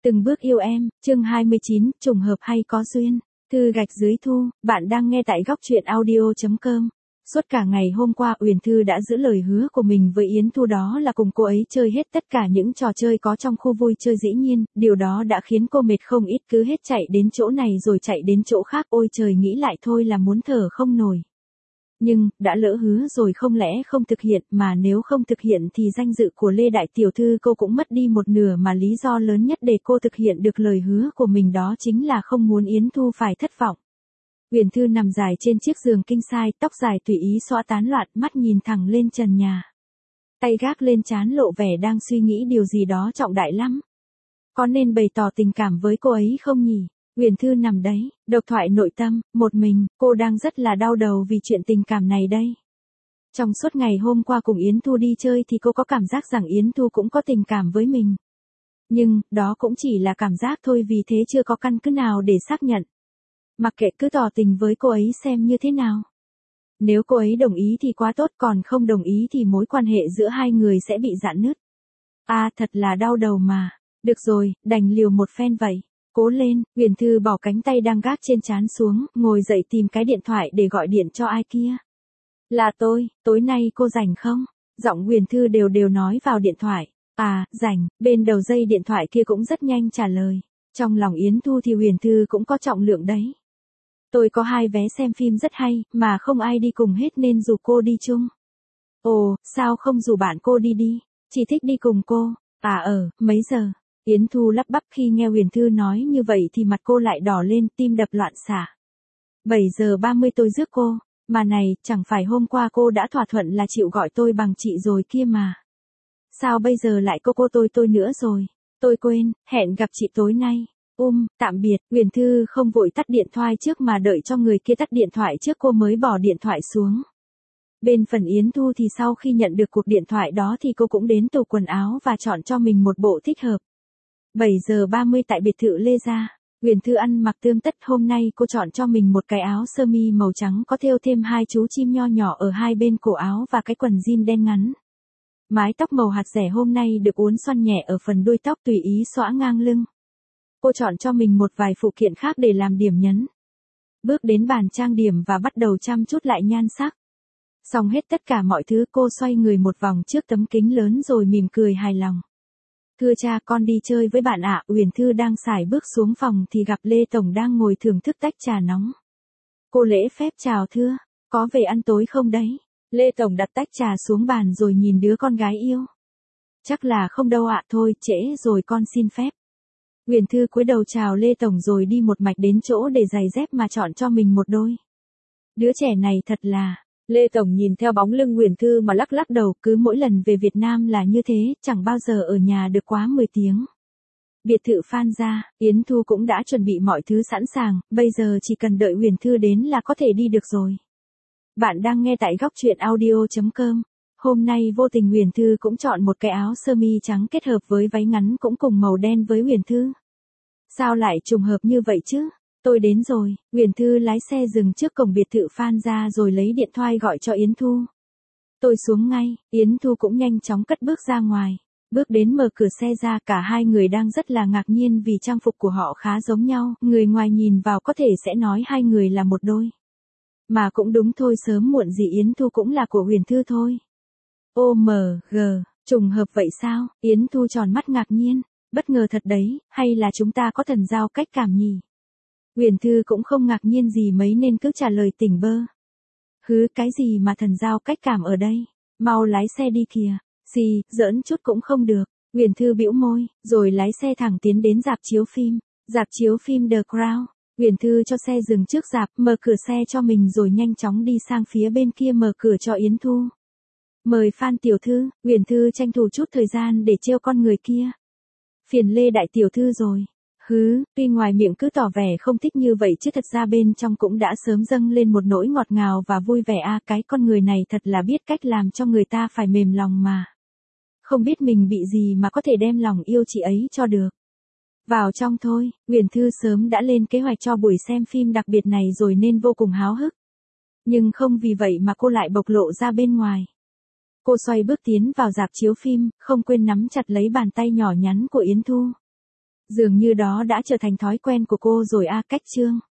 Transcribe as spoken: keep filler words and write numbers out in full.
Từng bước yêu em, chương hai mươi chín, trùng hợp hay có duyên. Thư gạch dưới Thu, bạn đang nghe tại góc truyện audio chấm com. Suốt cả ngày hôm qua Uyển Thư đã giữ lời hứa của mình với Yến Thu, đó là cùng cô ấy chơi hết tất cả những trò chơi có trong khu vui chơi. Dĩ nhiên, điều đó đã khiến cô mệt không ít, cứ hết chạy đến chỗ này rồi chạy đến chỗ khác, ôi trời, nghĩ lại thôi là muốn thở không nổi. Nhưng, đã lỡ hứa rồi không lẽ không thực hiện, mà nếu không thực hiện thì danh dự của Lê Đại Tiểu Thư cô cũng mất đi một nửa, mà lý do lớn nhất để cô thực hiện được lời hứa của mình đó chính là không muốn Yến Thu phải thất vọng. Uyển Thư nằm dài trên chiếc giường king size, tóc dài tùy ý xõa tán loạn, mắt nhìn thẳng lên trần nhà. Tay gác lên trán lộ vẻ đang suy nghĩ điều gì đó trọng đại lắm. Có nên bày tỏ tình cảm với cô ấy không nhỉ? Uyển Thư nằm đấy, độc thoại nội tâm, một mình, cô đang rất là đau đầu vì chuyện tình cảm này đây. Trong suốt ngày hôm qua cùng Yến Thu đi chơi thì cô có cảm giác rằng Yến Thu cũng có tình cảm với mình. Nhưng, đó cũng chỉ là cảm giác thôi, vì thế chưa có căn cứ nào để xác nhận. Mặc kệ, cứ tỏ tình với cô ấy xem như thế nào. Nếu cô ấy đồng ý thì quá tốt, còn không đồng ý thì mối quan hệ giữa hai người sẽ bị rạn nứt. À, thật là đau đầu mà. Được rồi, đành liều một phen vậy. Cố lên, Uyển Thư bỏ cánh tay đang gác trên trán xuống, ngồi dậy tìm cái điện thoại để gọi điện cho ai kia. Là tôi, tối nay cô rảnh không? Giọng Uyển Thư đều đều nói vào điện thoại. À, rảnh, bên đầu dây điện thoại kia cũng rất nhanh trả lời. Trong lòng Yến Thu thì Uyển Thư cũng có trọng lượng đấy. Tôi có hai vé xem phim rất hay, mà không ai đi cùng hết nên rủ cô đi chung. Ồ, sao không rủ bạn cô đi đi? Chỉ thích đi cùng cô. À ờ, mấy giờ? Yến Thu lắp bắp, khi nghe Uyển Thư nói như vậy thì mặt cô lại đỏ lên, tim đập loạn xạ. bảy giờ ba mươi tôi rước cô, mà này, chẳng phải hôm qua cô đã thỏa thuận là chịu gọi tôi bằng chị rồi kia mà. Sao bây giờ lại cô cô tôi tôi nữa rồi? Tôi quên, hẹn gặp chị tối nay. Um, tạm biệt. Uyển Thư không vội tắt điện thoại trước mà đợi cho người kia tắt điện thoại trước cô mới bỏ điện thoại xuống. Bên phần Yến Thu thì sau khi nhận được cuộc điện thoại đó thì cô cũng đến tủ quần áo và chọn cho mình một bộ thích hợp. bảy giờ ba mươi tại biệt thự Lê Gia, Uyển Thư ăn mặc tươm tất. Hôm nay cô chọn cho mình một cái áo sơ mi màu trắng có thêu thêm hai chú chim nho nhỏ ở hai bên cổ áo và cái quần jean đen ngắn. Mái tóc màu hạt dẻ hôm nay được uốn xoăn nhẹ ở phần đuôi tóc, tùy ý xõa ngang lưng. Cô chọn cho mình một vài phụ kiện khác để làm điểm nhấn. Bước đến bàn trang điểm và bắt đầu chăm chút lại nhan sắc. Xong hết tất cả mọi thứ, cô xoay người một vòng trước tấm kính lớn rồi mỉm cười hài lòng. Thưa cha, con đi chơi với bạn ạ. Uyển Thư đang xài bước xuống phòng thì gặp Lê Tổng đang ngồi thưởng thức tách trà nóng. Cô lễ phép chào thưa, có về ăn tối không đấy? Lê Tổng đặt tách trà xuống bàn rồi nhìn đứa con gái yêu. Chắc là không đâu ạ, thôi trễ rồi con xin phép. Uyển Thư cúi đầu chào Lê Tổng rồi đi một mạch đến chỗ để giày dép mà chọn cho mình một đôi. Đứa trẻ này thật là... Lê Tổng nhìn theo bóng lưng Uyển Thư mà lắc lắc đầu, cứ mỗi lần về Việt Nam là như thế, chẳng bao giờ ở nhà được quá mười tiếng. Biệt thự Phan Gia, Yến Thu cũng đã chuẩn bị mọi thứ sẵn sàng, bây giờ chỉ cần đợi Uyển Thư đến là có thể đi được rồi. Bạn đang nghe tại góc truyện audio chấm com. Hôm nay vô tình Uyển Thư cũng chọn một cái áo sơ mi trắng kết hợp với váy ngắn cũng cùng màu đen với Uyển Thư. Sao lại trùng hợp như vậy chứ? Tôi đến rồi. Uyển Thư lái xe dừng trước cổng biệt thự Phan Gia rồi lấy điện thoại gọi cho Yến Thu. Tôi xuống ngay. Yến Thu cũng nhanh chóng cất bước ra ngoài. Bước đến mở cửa xe ra, cả hai người đang rất là ngạc nhiên vì trang phục của họ khá giống nhau, người ngoài nhìn vào có thể sẽ nói hai người là một đôi. Mà cũng đúng thôi, sớm muộn gì Yến Thu cũng là của Uyển Thư thôi. ô em giê, trùng hợp vậy sao? Yến Thu tròn mắt ngạc nhiên, bất ngờ thật đấy, hay là chúng ta có thần giao cách cảm nhỉ? Uyển Thư cũng không ngạc nhiên gì mấy nên cứ trả lời tỉnh bơ. Hứ, cái gì mà thần giao cách cảm ở đây? Mau lái xe đi kìa. Gì, giỡn chút cũng không được. Uyển Thư bĩu môi, rồi lái xe thẳng tiến đến rạp chiếu phim. Rạp chiếu phim The Crown. Uyển Thư cho xe dừng trước rạp, mở cửa xe cho mình rồi nhanh chóng đi sang phía bên kia mở cửa cho Yến Thu. Mời Phan tiểu thư. Uyển Thư tranh thủ chút thời gian để trêu con người kia. Phiền Lê Đại Tiểu Thư rồi. Hứ, tuy ngoài miệng cứ tỏ vẻ không thích như vậy chứ thật ra bên trong cũng đã sớm dâng lên một nỗi ngọt ngào và vui vẻ. À, cái con người này thật là biết cách làm cho người ta phải mềm lòng mà. Không biết mình bị gì mà có thể đem lòng yêu chị ấy cho được. Vào trong thôi. Uyển Thư sớm đã lên kế hoạch cho buổi xem phim đặc biệt này rồi nên vô cùng háo hức. Nhưng không vì vậy mà cô lại bộc lộ ra bên ngoài. Cô xoay bước tiến vào rạp chiếu phim, không quên nắm chặt lấy bàn tay nhỏ nhắn của Yến Thu. Dường như đó đã trở thành thói quen của cô rồi a. Cách chương